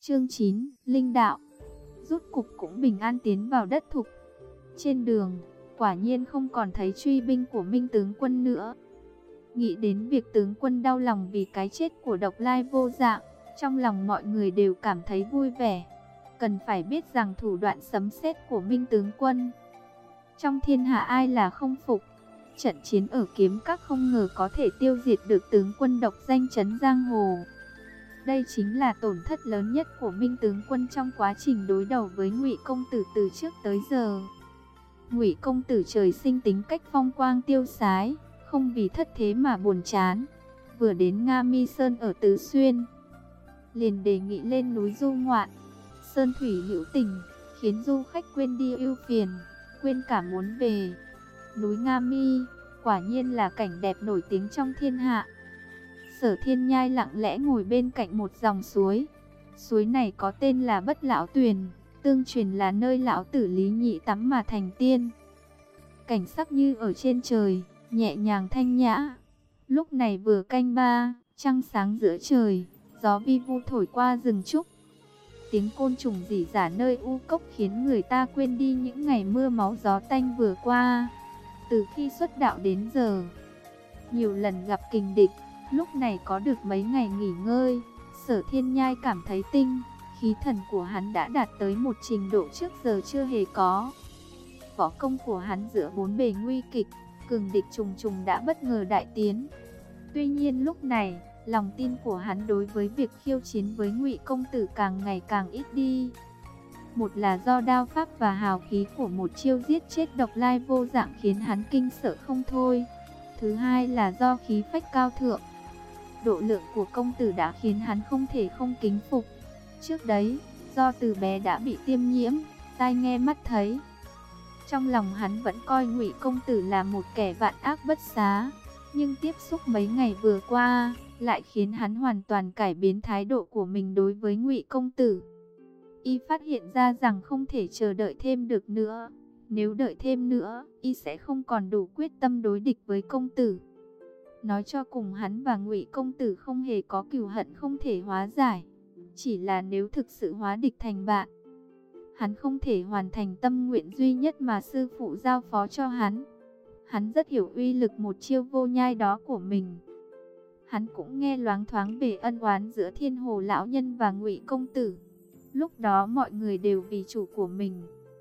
Chương 9, Linh đạo. Rút cục cũng bình an tiến vào đất Thục. Trên đường, quả nhiên không còn thấy truy binh của Minh tướng quân nữa. Nghĩ đến việc tướng quân đau lòng vì cái chết của Độc Lai Vô Dạng, trong lòng mọi người đều cảm thấy vui vẻ. Cần phải biết rằng thủ đoạn sấm sét của Minh tướng quân, trong thiên hạ ai là không phục. Trận chiến ở Kiếm Các không ngờ có thể tiêu diệt được tướng quân độc danh chấn giang hồ. Đây chính là tổn thất lớn nhất của Minh tướng quân trong quá trình đối đầu với Ngụy công tử từ trước tới giờ. Ngụy công tử trời sinh tính cách phong quang tiêu sái, không vì thất thế mà buồn chán. Vừa đến Nga Mi Sơn ở Tứ Xuyên, liền đề nghị lên núi du ngoạn. Sơn thủy hữu tình, khiến du khách quên đi ưu phiền, quên cả muốn về. Núi Nga Mi, quả nhiên là cảnh đẹp nổi tiếng trong thiên hạ. Sở Thiên Nhai lặng lẽ ngồi bên cạnh một dòng suối. Suối này có tên là Bất Lão Tuyền, tương truyền là nơi lão tử Lý Nhị tắm mà thành tiên. Cảnh sắc như ở trên trời, nhẹ nhàng thanh nhã. Lúc này vừa canh ba, trăng sáng giữa trời, gió vi vu thổi qua rừng trúc. Tiếng côn trùng rỉ rả nơi u cốc khiến người ta quên đi những ngày mưa máu gió tanh vừa qua. Từ khi xuất đạo đến giờ, nhiều lần gặp kình địch, lúc này có được mấy ngày nghỉ ngơi, Sở Thiên Nhai cảm thấy khí thần của hắn đã đạt tới một trình độ trước giờ chưa hề có. Võ công của hắn giữa bốn bề nguy kịch, cường địch trùng trùng đã bất ngờ đại tiến. Tuy nhiên lúc này, lòng tin của hắn đối với việc khiêu chiến với Ngụy công tử càng ngày càng ít đi. Một là do đao pháp và hào khí của một chiêu giết chết Độc Lai Vô Dạng khiến hắn kinh sợ không thôi. Thứ hai là do khí phách cao thượng, độ lượng của công tử đã khiến hắn không thể không kính phục. Trước đấy, do từ bé đã bị tiêm nhiễm, tai nghe mắt thấy, trong lòng hắn vẫn coi Ngụy công tử là một kẻ vạn ác bất xá. Nhưng tiếp xúc mấy ngày vừa qua, lại khiến hắn hoàn toàn cải biến thái độ của mình đối với Ngụy công tử. Y phát hiện ra rằng không thể chờ đợi thêm được nữa. Nếu đợi thêm nữa, y sẽ không còn đủ quyết tâm đối địch với công tử. Nói cho cùng hắn và Ngụy công tử không hề có cừu hận không thể hóa giải. Chỉ là nếu thực sự hóa địch thành bạn, hắn không thể hoàn thành tâm nguyện duy nhất mà sư phụ giao phó cho hắn. Hắn rất hiểu uy lực một chiêu vô nhai đó của mình. Hắn cũng nghe loáng thoáng về ân oán giữa Thiên Hồ lão nhân và Ngụy công tử. Lúc đó mọi người đều vì chủ của mình.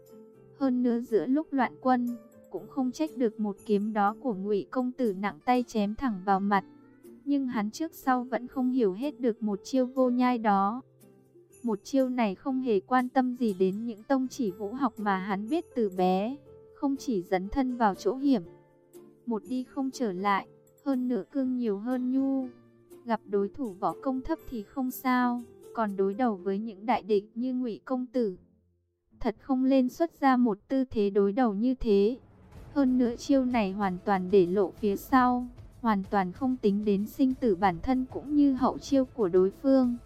Hơn nữa giữa lúc loạn quân, cũng không trách được một kiếm đó của Ngụy công tử nặng tay chém thẳng vào mặt. Nhưng hắn trước sau vẫn không hiểu hết được một chiêu vô nhai đó. Một chiêu này không hề quan tâm gì đến những tông chỉ vũ học mà hắn biết từ bé, không chỉ dấn thân vào chỗ hiểm, một đi không trở lại, hơn nữa cương nhiều hơn nhu. Gặp đối thủ võ công thấp thì không sao, còn đối đầu với những đại địch như Ngụy công tử, thật không lên xuất ra một tư thế đối đầu như thế. Hơn nữa chiêu này hoàn toàn để lộ phía sau, hoàn toàn không tính đến sinh tử bản thân cũng như hậu chiêu của đối phương.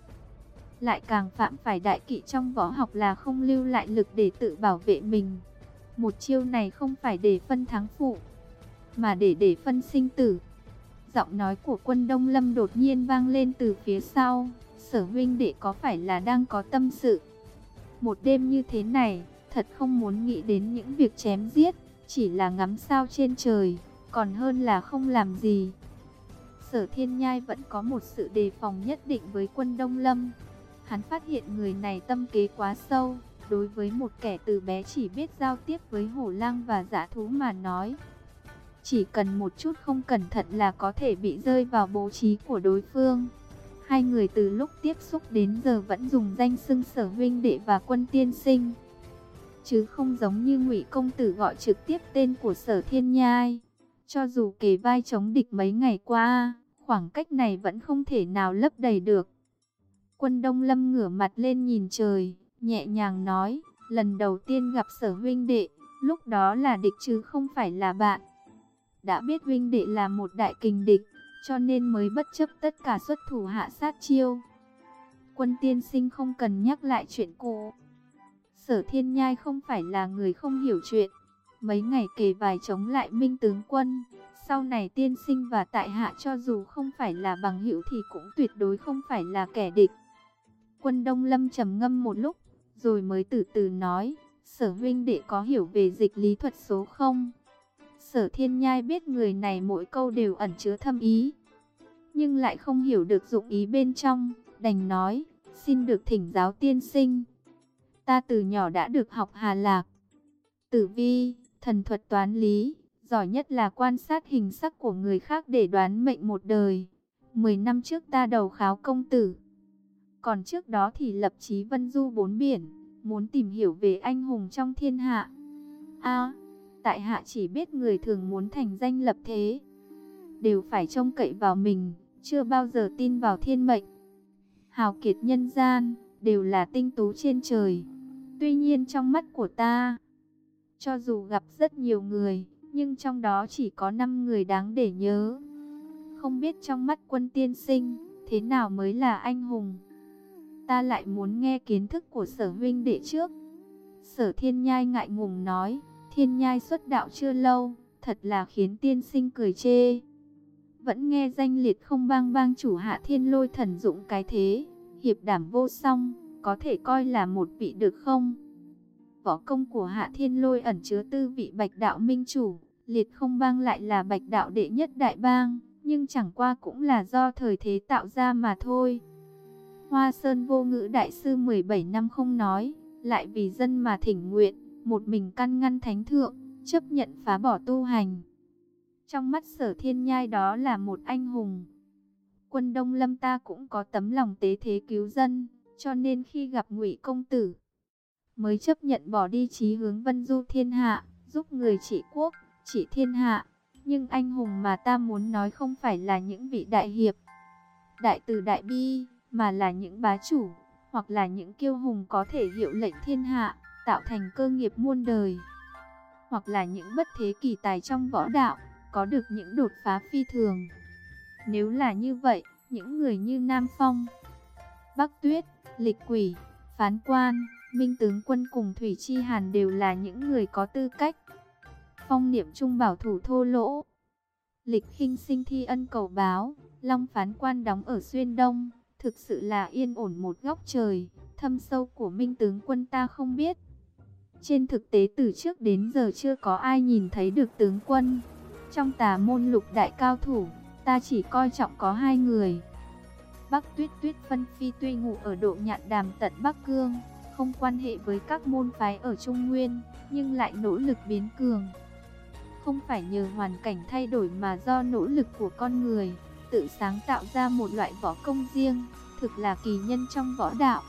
Lại càng phạm phải đại kỵ trong võ học là không lưu lại lực để tự bảo vệ mình. Một chiêu này không phải để phân thắng phụ, mà để phân sinh tử. Giọng nói của Quân Đông Lâm đột nhiên vang lên từ phía sau. Sở huynh đệ có phải là đang có tâm sự? Một đêm như thế này, thật không muốn nghĩ đến những việc chém giết, chỉ là ngắm sao trên trời, còn hơn là không làm gì. Sở Thiên Nhai vẫn có một sự đề phòng nhất định với Quân Đông Lâm. Hắn phát hiện người này tâm kế quá sâu. Đối với một kẻ từ bé chỉ biết giao tiếp với hổ lang và dã thú mà nói, chỉ cần một chút không cẩn thận là có thể bị rơi vào bố trí của đối phương. Hai người từ lúc tiếp xúc đến giờ vẫn dùng danh xưng Sở huynh đệ và Quân tiên sinh, chứ không giống như Ngụy công tử gọi trực tiếp tên của Sở Thiên Nhai. Cho dù kề vai chống địch mấy ngày qua, khoảng cách này vẫn không thể nào lấp đầy được. Quân Đông Lâm ngửa mặt lên nhìn trời, nhẹ nhàng nói, lần đầu tiên gặp Sở huynh đệ, lúc đó là địch chứ không phải là bạn. Đã biết huynh đệ là một đại kình địch, cho nên mới bất chấp tất cả xuất thủ hạ sát chiêu. Quân tiên sinh không cần nhắc lại chuyện cũ. Sở Thiên Nhai không phải là người không hiểu chuyện. Mấy ngày kề vai chống lại Minh tướng quân, sau này tiên sinh và tại hạ cho dù không phải là bằng hữu thì cũng tuyệt đối không phải là kẻ địch. Quân Đông Lâm trầm ngâm một lúc, rồi mới từ từ nói, Sở huynh đệ có hiểu về dịch lý thuật số không? Sở Thiên Nhai biết người này mỗi câu đều ẩn chứa thâm ý, nhưng lại không hiểu được dụng ý bên trong, đành nói, xin được thỉnh giáo tiên sinh. Ta từ nhỏ đã được học Hà Lạc, Tử Vi, thần thuật toán lý, giỏi nhất là quan sát hình sắc của người khác để đoán mệnh một đời. 10 năm trước ta đầu kháo công tử, còn trước đó thì lập chí vân du bốn biển, muốn tìm hiểu về anh hùng trong thiên hạ. Tại hạ chỉ biết người thường muốn thành danh lập thế, đều phải trông cậy vào mình, chưa bao giờ tin vào thiên mệnh. Hào kiệt nhân gian, đều là tinh tú trên trời. Tuy nhiên trong mắt của ta, cho dù gặp rất nhiều người, nhưng trong đó chỉ có 5 người đáng để nhớ. Không biết trong mắt Quân tiên sinh, thế nào mới là anh hùng? Ta lại muốn nghe kiến thức của Sở huynh đệ trước. Sở Thiên Nhai ngại ngùng nói, Thiên Nhai xuất đạo chưa lâu, thật là khiến tiên sinh cười chê. Vẫn nghe danh liệt không bang bang chủ Hạ Thiên Lôi thần dũng cái thế, hiệp đảm vô song, có thể coi là một vị được không? Võ công của Hạ Thiên Lôi ẩn chứa tư vị bạch đạo minh chủ, liệt không bang lại là bạch đạo đệ nhất đại bang, nhưng chẳng qua cũng là do thời thế tạo ra mà thôi. Hoa Sơn Vô Ngữ đại sư 17 năm không nói, lại vì dân mà thỉnh nguyện, một mình căn ngăn thánh thượng, chấp nhận phá bỏ tu hành. Trong mắt Sở Thiên Nhai đó là một anh hùng. Quân Đông Lâm ta cũng có tấm lòng tế thế cứu dân, cho nên khi gặp Ngụy công tử, mới chấp nhận bỏ đi chí hướng vân du thiên hạ, giúp người trị quốc, trị thiên hạ. Nhưng anh hùng mà ta muốn nói không phải là những vị đại hiệp, đại từ đại bi, mà là những bá chủ, hoặc là những kiêu hùng có thể hiệu lệnh thiên hạ, tạo thành cơ nghiệp muôn đời, hoặc là những bất thế kỳ tài trong võ đạo, có được những đột phá phi thường. Nếu là như vậy, những người như Nam Phong, Bắc Tuyết, Lịch Quỷ, Phán Quan, Minh Tướng Quân cùng Thủy Chi Hàn đều là những người có tư cách. Phong Niệm Trung bảo thủ thô lỗ, Lịch Khinh Sinh thi ân cầu báo, Long Phán Quan đóng ở Xuyên Đông, thực sự là yên ổn một góc trời. Thâm sâu của Minh Tướng Quân ta không biết. Trên thực tế từ trước đến giờ chưa có ai nhìn thấy được tướng quân. Trong Tà môn lục đại cao thủ, ta chỉ coi trọng có 2 người. Bắc Tuyết Tuyết Phân Phi tuy ngụ ở Độ Nhạn Đàm tận Bắc Cương, không quan hệ với các môn phái ở Trung Nguyên, nhưng lại nỗ lực biến cường. Không phải nhờ hoàn cảnh thay đổi mà do nỗ lực của con người, tự sáng tạo ra một loại võ công riêng, thực là kỳ nhân trong võ đạo.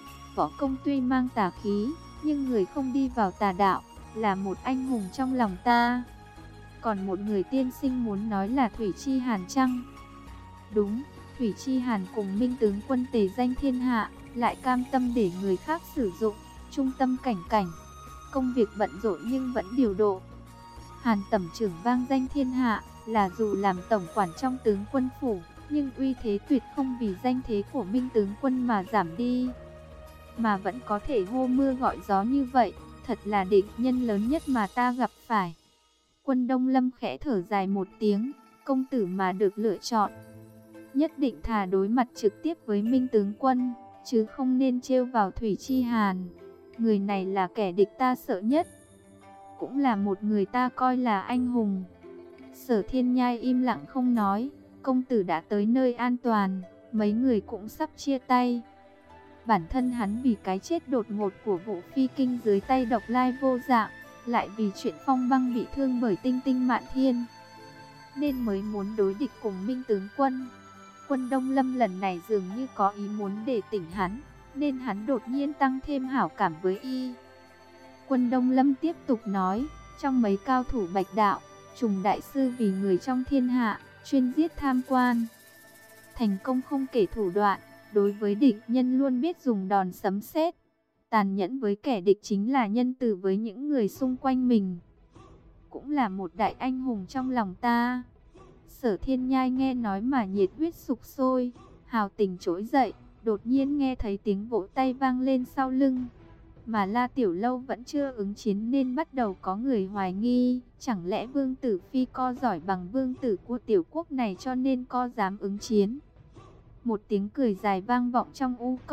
Võ công tuy mang tà khí, nhưng người không đi vào tà đạo, là một anh hùng trong lòng ta. Còn một người tiên sinh muốn nói là Thủy Chi Hàn chăng? Đúng, Thủy Chi Hàn cùng Minh Tướng Quân tề danh thiên hạ, lại cam tâm để người khác sử dụng, trung tâm cảnh cảnh. Công việc bận rộn nhưng vẫn điều độ. Hàn Tẩm Trưởng vang danh thiên hạ, là dù làm tổng quản trong tướng quân phủ, nhưng uy thế tuyệt không vì danh thế của Minh Tướng Quân mà giảm đi, mà vẫn có thể hô mưa gọi gió như vậy, thật là địch nhân lớn nhất mà ta gặp phải. Quân Đông Lâm khẽ thở dài một tiếng, công tử mà được lựa chọn, nhất định thà đối mặt trực tiếp với Minh Tướng Quân, chứ không nên trêu vào Thủy Chi Hàn. Người này là kẻ địch ta sợ nhất, cũng là một người ta coi là anh hùng. Sở Thiên Nhai im lặng không nói, công tử đã tới nơi an toàn, mấy người cũng sắp chia tay. Bản thân hắn vì cái chết đột ngột của Vũ Phi Kinh dưới tay Độc Lai Vô Dạng, lại vì chuyện Phong Băng bị thương bởi Tinh Tinh Mạn Thiên, nên mới muốn đối địch cùng Minh Tướng Quân. Quân Đông Lâm lần này dường như có ý muốn để tỉnh hắn, nên hắn đột nhiên tăng thêm hảo cảm với y. Quân Đông Lâm tiếp tục nói, trong mấy cao thủ bạch đạo, Trùng đại sư vì người trong thiên hạ, chuyên giết tham quan, thành công không kể thủ đoạn, đối với địch nhân luôn biết dùng đòn sấm sét. Tàn nhẫn với kẻ địch chính là nhân từ với những người xung quanh mình, cũng là một đại anh hùng trong lòng ta. Sở Thiên Nhai nghe nói mà nhiệt huyết sục sôi, hào tình trỗi dậy, đột nhiên nghe thấy tiếng vỗ tay vang lên sau lưng. Mà La Tiểu Lâu vẫn chưa ứng chiến nên bắt đầu có người hoài nghi, chẳng lẽ Vương Tử Phi co giỏi bằng vương tử của tiểu quốc này cho nên co dám ứng chiến. Một tiếng cười dài vang vọng trong u cốc,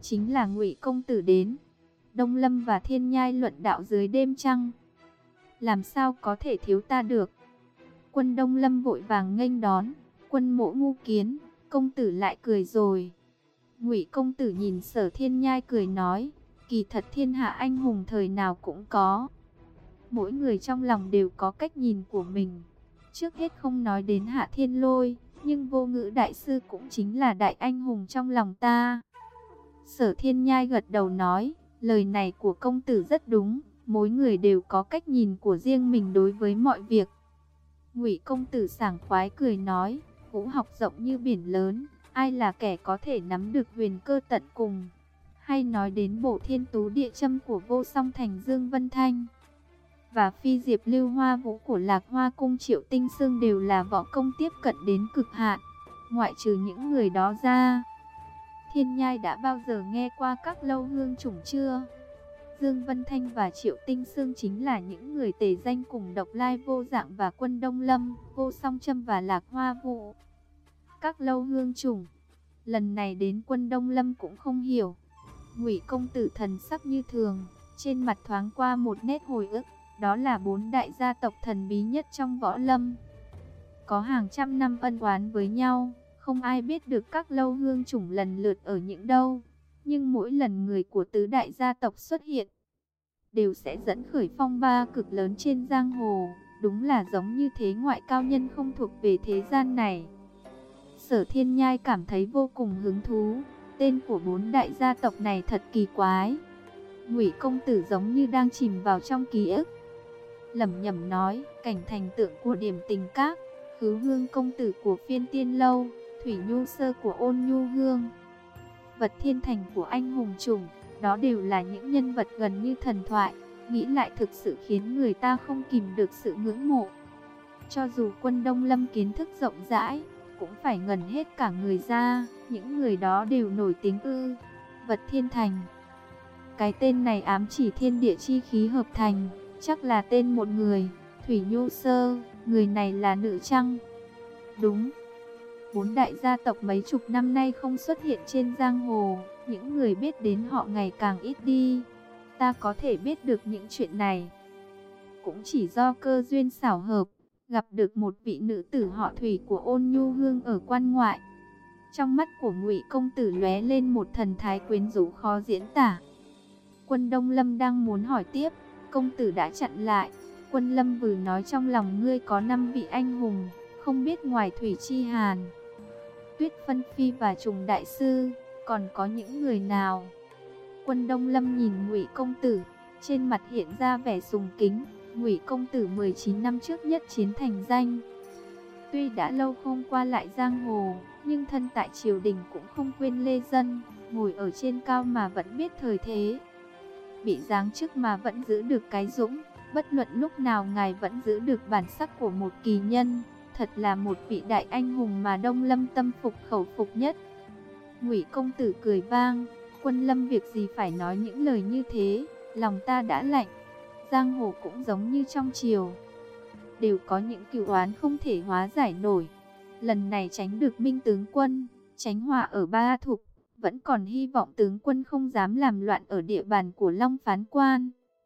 chính là Ngụy công tử đến. Đông Lâm và Thiên Nhai luận đạo dưới đêm trăng, làm sao có thể thiếu ta được. Quân Đông Lâm vội vàng nghênh đón, quân Mộ ngu kiến, công tử lại cười rồi. Ngụy công tử nhìn Sở Thiên Nhai cười nói, kỳ thật thiên hạ anh hùng thời nào cũng có. Mỗi người trong lòng đều có cách nhìn của mình. Trước hết không nói đến Hạ Thiên Lôi, nhưng Vô Ngữ đại sư cũng chính là đại anh hùng trong lòng ta. Sở Thiên Nhai gật đầu nói, lời này của công tử rất đúng, mỗi người đều có cách nhìn của riêng mình đối với mọi việc. Ngụy công tử sảng khoái cười nói, vũ học rộng như biển lớn, ai là kẻ có thể nắm được huyền cơ tận cùng. Hay nói đến Bổ Thiên Tú Địa Châm của Vô Song Thành Dương Vân Thanh và Phi Diệp Lưu Hoa Vũ của Lạc Hoa Cung Triệu Tinh Sương đều là võ công tiếp cận đến cực hạn. Ngoại trừ những người đó ra, Thiên Nhai đã bao giờ nghe qua các lâu hương chủng chưa? Dương Vân Thanh và Triệu Tinh Sương chính là những người tề danh cùng Độc Lai Vô Dạng và Quân Đông Lâm, Vô Song Châm và Lạc Hoa Vũ. Các lâu hương chủng, lần này đến Quân Đông Lâm cũng không hiểu. Ngụy công tử thần sắc như thường, trên mặt thoáng qua một nét hồi ức, đó là 4 đại gia tộc thần bí nhất trong võ lâm. Có hàng trăm năm ân oán với nhau, không ai biết được các lâu hương chủng lần lượt ở những đâu. Nhưng mỗi lần người của tứ đại gia tộc xuất hiện, đều sẽ dẫn khởi phong ba cực lớn trên giang hồ. Đúng là giống như thế ngoại cao nhân không thuộc về thế gian này. Sở Thiên Nhai cảm thấy vô cùng hứng thú. Tên của 4 đại gia tộc này thật kỳ quái. Ngụy công tử giống như đang chìm vào trong ký ức, lẩm nhẩm nói, cảnh thành tượng của Điểm Tình Các, Khứ Hương công tử của Phiên Tiên Lâu, Thủy Nhu Sơ của Ôn Nhu Hương, Vật Thiên Thành của Anh Hùng Chủng, đó đều là những nhân vật gần như thần thoại, nghĩ lại thực sự khiến người ta không kìm được sự ngưỡng mộ. Cho dù Quân Đông Lâm kiến thức rộng rãi, cũng phải ngẩn hết cả người ra, những người đó đều nổi tiếng ư? Vật Thiên Thành, cái tên này ám chỉ thiên địa chi khí hợp thành, chắc là tên một người. Thủy Nhu Sơ, người này là nữ chăng? Đúng. 4 đại gia tộc mấy chục năm nay không xuất hiện trên giang hồ, những người biết đến họ ngày càng ít đi. Ta có thể biết được những chuyện này, cũng chỉ do cơ duyên xảo hợp, gặp được một vị nữ tử họ Thủy của Ôn Nhu Hương ở quan ngoại. Trong mắt của Ngụy công tử lóe lên một thần thái quyến rũ khó diễn tả. Quân Đông Lâm đang muốn hỏi tiếp, công tử đã chặn lại. Quân Lâm vừa nói trong lòng ngươi có 5 vị anh hùng, không biết ngoài Thủy Chi Hàn, Tuyết Phân Phi và Trùng Đại Sư, còn có những người nào? Quân Đông Lâm nhìn Ngụy công tử, trên mặt hiện ra vẻ sùng kính. Ngụy công tử 19 năm trước nhất chiến thành danh, tuy đã lâu không qua lại giang hồ, nhưng thân tại triều đình cũng không quên lê dân, ngồi ở trên cao mà vẫn biết thời thế, bị giáng chức mà vẫn giữ được cái dũng, bất luận lúc nào ngài vẫn giữ được bản sắc của một kỳ nhân, thật là một vị đại anh hùng mà Đông Lâm tâm phục khẩu phục nhất. Ngụy công tử cười vang, Quân Lâm việc gì phải nói những lời như thế, lòng ta đã lạnh. Giang hồ cũng giống như trong triều, đều có những cừu oán không thể hóa giải nổi. Lần này tránh được Minh tướng quân, tránh họa ở Ba Thục, vẫn còn hy vọng tướng quân không dám làm loạn ở địa bàn của Long Phán Quan.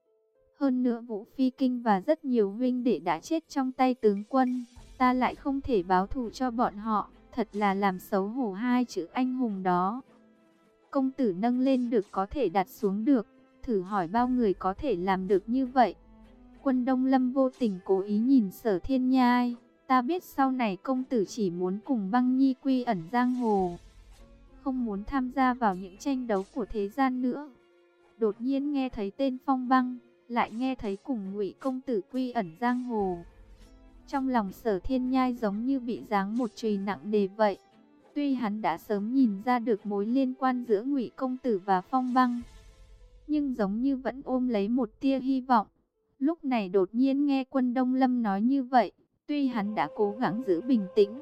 Hơn nữa Vũ Phi Kinh và rất nhiều huynh đệ đã chết trong tay tướng quân, ta lại không thể báo thù cho bọn họ, thật là làm xấu hổ hai chữ anh hùng đó. Công tử nâng lên được có thể đặt xuống được, thử hỏi bao người có thể làm được như vậy. Quân Đông Lâm vô tình cố ý nhìn Sở Thiên Nhai, ta biết sau này công tử chỉ muốn cùng Băng Nhi quy ẩn giang hồ, không muốn tham gia vào những tranh đấu của thế gian nữa. Đột nhiên nghe thấy tên Phong Băng, lại nghe thấy cùng Ngụy công tử quy ẩn giang hồ. Trong lòng Sở Thiên Nhai giống như bị giáng một chùy nặng nề vậy. Tuy hắn đã sớm nhìn ra được mối liên quan giữa Ngụy công tử và Phong Băng, nhưng giống như vẫn ôm lấy một tia hy vọng. Lúc này đột nhiên nghe Quân Đông Lâm nói như vậy, tuy hắn đã cố gắng giữ bình tĩnh,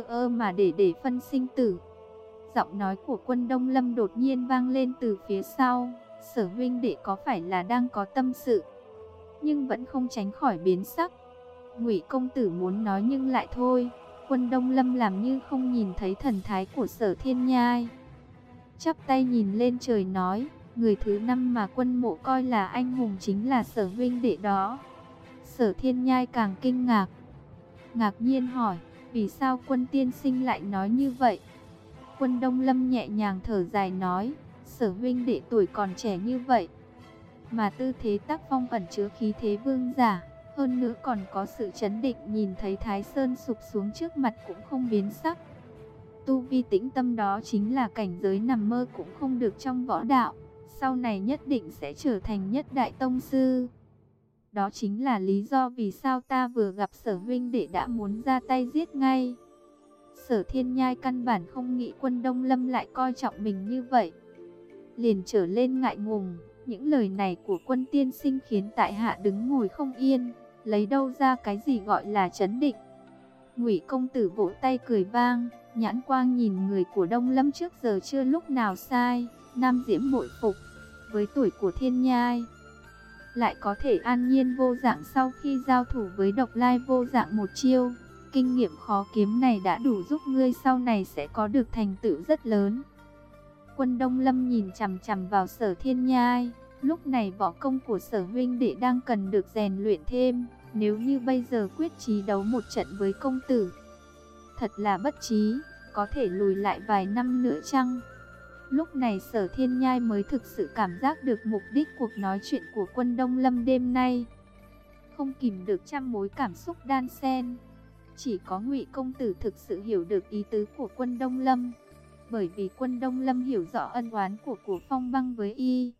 mà để phân sinh tử. Giọng nói của Quân Đông Lâm đột nhiên vang lên từ phía sau, Sở huynh đệ có phải là đang có tâm sự? Nhưng vẫn không tránh khỏi biến sắc. Ngụy công tử muốn nói nhưng lại thôi. Quân Đông Lâm làm như không nhìn thấy thần thái của Sở Thiên Nhai. chắp tay nhìn lên trời nói, người thứ 5 mà quân mộ coi là anh hùng chính là Sở huynh đệ đó. Sở Thiên Nhai càng kinh ngạc, ngạc nhiên hỏi, vì sao Quân tiên sinh lại nói như vậy? Quân Đông Lâm nhẹ nhàng thở dài nói, Sở huynh đệ tuổi còn trẻ như vậy, mà tư thế tác phong ẩn chứa khí thế vương giả, hơn nữa còn có sự chấn định, nhìn thấy Thái Sơn sụp xuống trước mặt cũng không biến sắc. Tu vi tĩnh tâm đó chính là cảnh giới nằm mơ cũng không được trong võ đạo, sau này nhất định sẽ trở thành nhất đại tông sư. Đó chính là lý do vì sao ta vừa gặp Sở huynh đệ đã muốn ra tay giết ngay. Sở Thiên Nhai căn bản không nghĩ Quân Đông Lâm lại coi trọng mình như vậy, liền trở lên ngại ngùng. Những lời này của Quân tiên sinh khiến tại hạ đứng ngồi không yên, lấy đâu ra cái gì gọi là trấn định. Ngụy công tử vỗ tay cười vang, nhãn quang nhìn người của Đông Lâm trước giờ chưa lúc nào sai. Nam Diễm bội phục, với tuổi của Thiên Nhai lại có thể an nhiên vô dạng sau khi giao thủ với Độc Lai vô dạng một chiêu. Kinh nghiệm khó kiếm này đã đủ giúp ngươi sau này sẽ có được thành tựu rất lớn. Quân Đông Lâm nhìn chằm chằm vào Sở Thiên Nhai, lúc này võ công của Sở huynh đệ đang cần được rèn luyện thêm, nếu như bây giờ quyết chí đấu một trận với công tử, thật là bất trí, có thể lùi lại vài năm nữa chăng? Lúc này Sở Thiên Nhai mới thực sự cảm giác được mục đích cuộc nói chuyện của Quân Đông Lâm đêm nay, không kìm được trăm mối cảm xúc đan xen. Chỉ có Ngụy công tử thực sự hiểu được ý tứ của Quân Đông Lâm, bởi vì Quân Đông Lâm hiểu rõ ân oán của Phong Băng với y,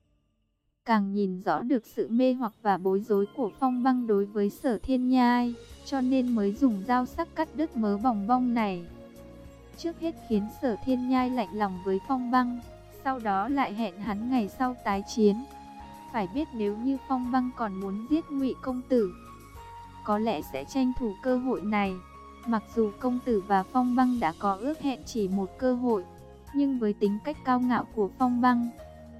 càng nhìn rõ được sự mê hoặc và bối rối của Phong Băng đối với Sở Thiên Nhai, cho nên mới dùng dao sắc cắt đứt mớ bòng bong này. Trước hết khiến Sở Thiên Nhai lạnh lòng với Phong Băng, sau đó lại hẹn hắn ngày sau tái chiến. Phải biết nếu như Phong Băng còn muốn giết Ngụy công tử, có lẽ sẽ tranh thủ cơ hội này. Mặc dù công tử và Phong Băng đã có ước hẹn chỉ một cơ hội, nhưng với tính cách cao ngạo của Phong Băng,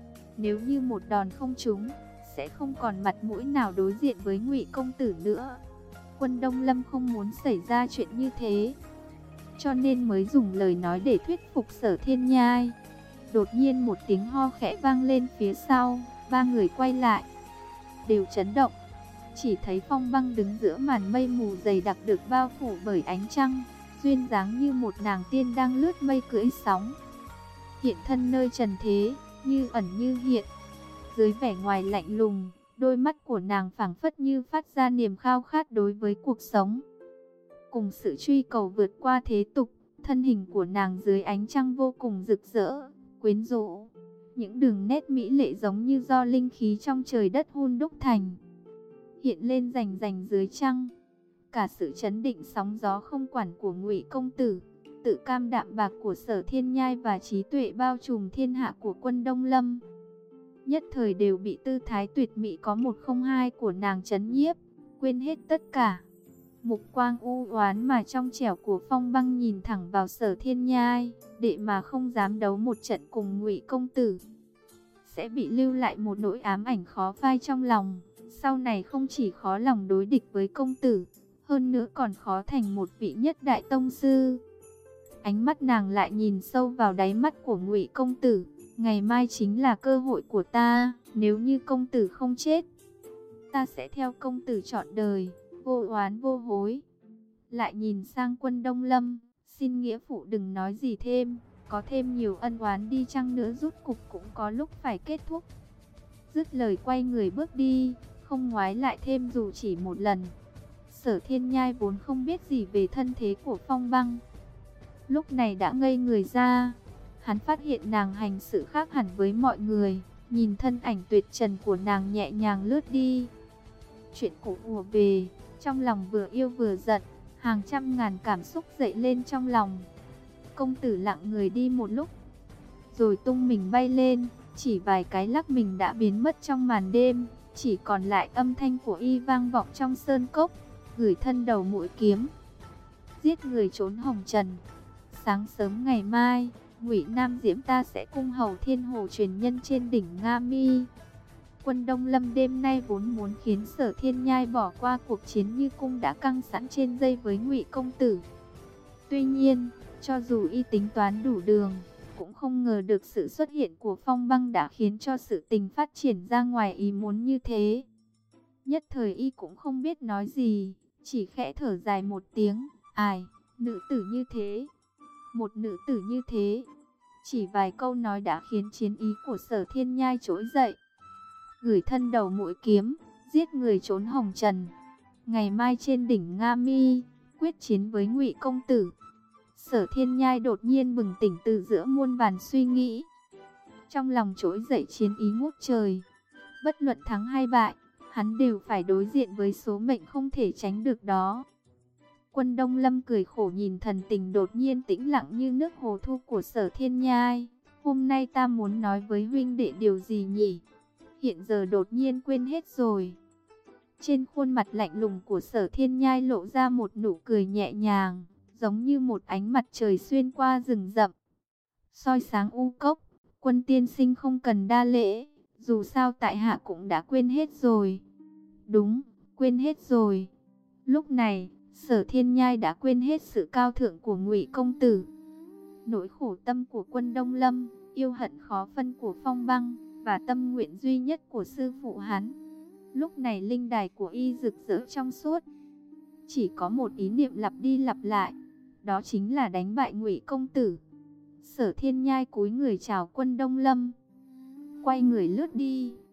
nếu như một đòn không trúng, sẽ không còn mặt mũi nào đối diện với Ngụy công tử nữa. Quân Đông Lâm không muốn xảy ra chuyện như thế, cho nên mới dùng lời nói để thuyết phục Sở Thiên Nhai. Đột nhiên một tiếng ho khẽ vang lên phía sau, ba người quay lại, đều chấn động. Chỉ thấy Phong Băng đứng giữa màn mây mù dày đặc được bao phủ bởi ánh trăng, duyên dáng như một nàng tiên đang lướt mây cưỡi sóng, hiện thân nơi trần thế, như ẩn như hiện. Dưới vẻ ngoài lạnh lùng, đôi mắt của nàng phảng phất như phát ra niềm khao khát đối với cuộc sống, cùng sự truy cầu vượt qua thế tục. Thân hình của nàng dưới ánh trăng vô cùng rực rỡ, quyến rũ, những đường nét mỹ lệ giống như do linh khí trong trời đất hun đúc thành, hiện lên rành rành dưới trăng. Cả sự chấn định sóng gió không quản của Ngụy công tử, tự cam đạm bạc của Sở Thiên Nhai và trí tuệ bao trùm thiên hạ của Quân Đông Lâm, nhất thời đều bị tư thái tuyệt mỹ có một không hai của nàng chấn nhiếp, quên hết tất cả. Mục quang u oán mà trong trẻo của Phong Băng nhìn thẳng vào Sở Thiên Nhai, đệ mà không dám đấu một trận cùng Ngụy công tử, sẽ bị lưu lại một nỗi ám ảnh khó phai trong lòng. Sau này không chỉ khó lòng đối địch với công tử, hơn nữa còn khó thành một vị nhất đại tông sư. Ánh mắt nàng lại nhìn sâu vào đáy mắt của Ngụy công tử. Ngày mai chính là cơ hội của ta, nếu như công tử không chết, ta sẽ theo công tử trọn đời, vô oán vô hối. Lại nhìn sang Quân Đông Lâm, xin nghĩa phụ đừng nói gì thêm, có thêm nhiều ân oán đi chăng nữa rút cục cũng có lúc phải kết thúc. Dứt lời quay người bước đi, không ngoái lại thêm dù chỉ một lần. Sở Thiên Nhai vốn không biết gì về thân thế của Phong Băng, lúc này đã ngây người ra. Hắn phát hiện nàng hành sự khác hẳn với mọi người, nhìn thân ảnh tuyệt trần của nàng nhẹ nhàng lướt đi. Chuyện cũ ùa về, trong lòng vừa yêu vừa giận, hàng trăm ngàn cảm xúc dậy lên trong lòng. Công tử lặng người đi một lúc, rồi tung mình bay lên, chỉ vài cái lắc mình đã biến mất trong màn đêm, chỉ còn lại âm thanh của y vang vọng trong sơn cốc, gửi thân đầu mũi kiếm, giết người trốn hồng trần. Sáng sớm ngày mai, Ngụy Nam Diễm ta sẽ cung hầu thiên hồ truyền nhân trên đỉnh Nga Mi. Quân Đông Lâm đêm nay vốn muốn khiến Sở Thiên Nhai bỏ qua cuộc chiến như cung đã căng sẵn trên dây với Ngụy công tử. Tuy nhiên, cho dù y tính toán đủ đường, cũng không ngờ được sự xuất hiện của Phong Băng đã khiến cho sự tình phát triển ra ngoài ý muốn như thế. Nhất thời y cũng không biết nói gì, chỉ khẽ thở dài một tiếng, ai, nữ tử như thế, một nữ tử như thế. Chỉ vài câu nói đã khiến chiến ý của Sở Thiên Nhai trỗi dậy. Gửi thân đầu mũi kiếm, giết người trốn hồng trần. Ngày mai trên đỉnh Nga Mi, quyết chiến với Ngụy công tử. Sở Thiên Nhai đột nhiên bừng tỉnh từ giữa muôn vàn suy nghĩ. Trong lòng trỗi dậy chiến ý ngút trời. Bất luận thắng hay bại, hắn đều phải đối diện với số mệnh không thể tránh được đó. Quân Đông Lâm cười khổ nhìn thần tình đột nhiên tĩnh lặng như nước hồ thu của Sở Thiên Nhai. Hôm nay ta muốn nói với huynh đệ điều gì nhỉ? Hiện giờ đột nhiên quên hết rồi. Trên khuôn mặt lạnh lùng của Sở Thiên Nhai lộ ra một nụ cười nhẹ nhàng, giống như một ánh mặt trời xuyên qua rừng rậm, soi sáng u cốc. Quân tiên sinh không cần đa lễ, dù sao tại hạ cũng đã quên hết rồi. Đúng, quên hết rồi. Lúc này, Sở Thiên Nhai đã quên hết sự cao thượng của Ngụy công tử. Nỗi khổ tâm của Quân Đông Lâm, yêu hận khó phân của Phong Băng, và tâm nguyện duy nhất của sư phụ hắn. Lúc này linh đài của y rực rỡ trong suốt. Chỉ có một ý niệm lặp đi lặp lại, đó chính là đánh bại Ngụy công tử. Sở Thiên Nhai cúi người chào Quân Đông Lâm, quay người lướt đi.